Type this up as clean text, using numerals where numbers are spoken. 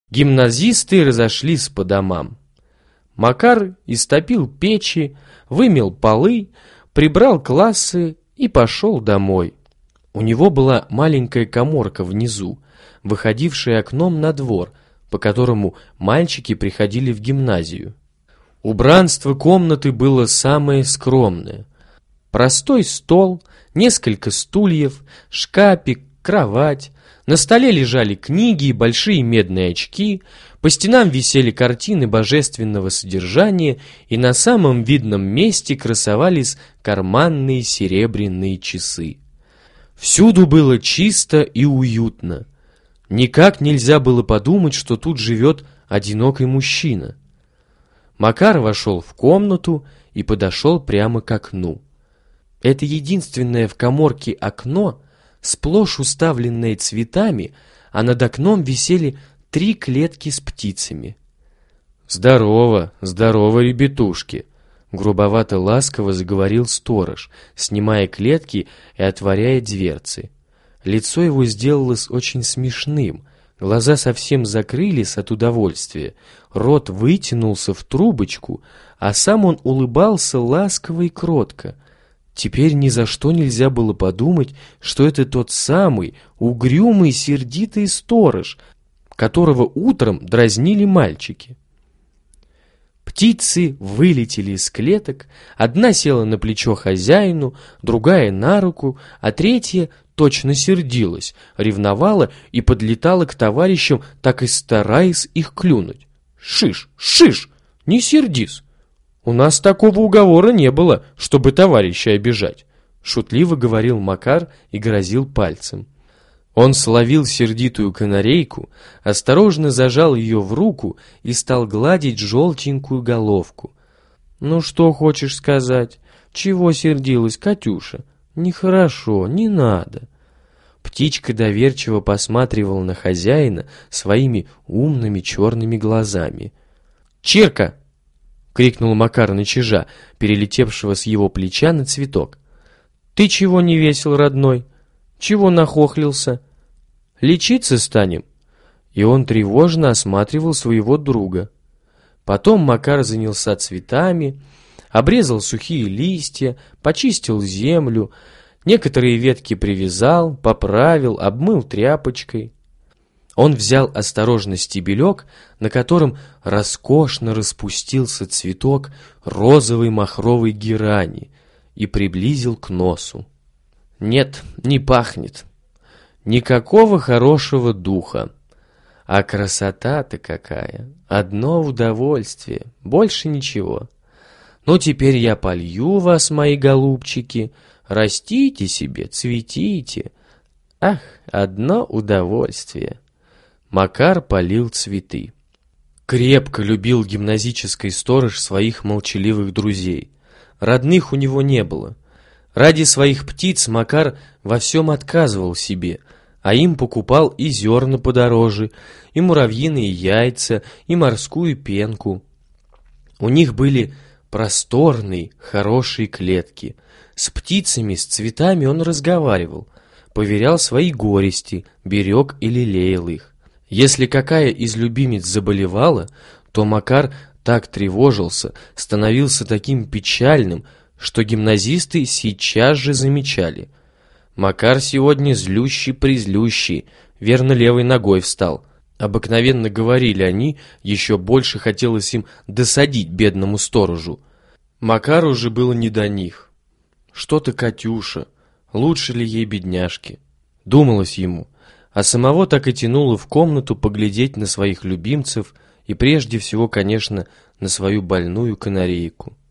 Гимназисты разошлись по домам. Макар истопил печи, вымел полы, прибрал классы и пошел домой. У него была маленькая каморка внизу, выходившая окном на двор, по которому мальчики приходили в гимназию. Убранство комнаты было самое скромное. Простой стол, несколько стульев, шкафик, кровать. На столе лежали книги и большие медные очки, по стенам висели картины божественного содержания, и на самом видном месте красовались карманные серебряные часы. Всюду было чисто и уютно. Никак нельзя было подумать, что тут живет одинокий мужчина. Макар вошел в комнату и подошел прямо к окну. Это единственное в каморке окно, сплошь уставленное цветами, а над окном висели 3 клетки с птицами. «Здорово, здорово, ребятушки!» Грубовато-ласково заговорил сторож, снимая клетки и отворяя дверцы. Лицо его сделалось очень смешным, глаза совсем закрылись от удовольствия, рот вытянулся в трубочку, а сам он улыбался ласково и кротко. Теперь ни за что нельзя было подумать, что это тот самый угрюмый, сердитый сторож, которого утром дразнили мальчики. Птицы вылетели из клеток, одна села на плечо хозяину, другая на руку, а третья точно сердилась, ревновала и подлетала к товарищам, так и стараясь их клюнуть. «Шиш, шиш, не сердись! У нас такого уговора не было, чтобы товарища обижать», шутливо говорил Макар и грозил пальцем. Он словил сердитую канарейку, осторожно зажал ее в руку и стал гладить желтенькую головку. «Ну что хочешь сказать? Чего сердилась, Катюша? Нехорошо, не надо». Птичка доверчиво посматривала на хозяина своими умными черными глазами. «Чирка!» — крикнул Макар на чижа, перелетевшего с его плеча на цветок. «Ты чего не весел, родной? Чего нахохлился? Лечиться станем?» И он тревожно осматривал своего друга. Потом Макар занялся цветами, обрезал сухие листья, почистил землю, некоторые ветки привязал, поправил, обмыл тряпочкой. Он взял осторожно стебелек, на котором роскошно распустился цветок розовой махровой герани, и приблизил к носу. Нет, не пахнет. Никакого хорошего духа. А красота-то какая! Одно удовольствие, больше ничего. Ну, теперь я полью вас, мои голубчики, растите себе, цветите. Ах, одно удовольствие. Макар полил цветы. Крепко любил гимназический сторож своих молчаливых друзей. Родных у него не было. Ради своих птиц Макар во всем отказывал себе, а им покупал и зерна подороже, и муравьиные яйца, и морскую пенку. У них были просторные, хорошие клетки. С птицами, с цветами он разговаривал, поверял свои горести, берег и лелеял их. Если какая из любимиц заболевала, то Макар так тревожился, становился таким печальным, что гимназисты сейчас же замечали. Макар сегодня злющий-призлющий, верно, левой ногой встал. Обыкновенно говорили они, еще больше хотелось им досадить бедному сторожу. Макару же было не до них. Что-то Катюша, лучше ли ей бедняжке? Думалось ему, а самого так и тянуло в комнату поглядеть на своих любимцев и прежде всего, конечно, на свою больную канарейку.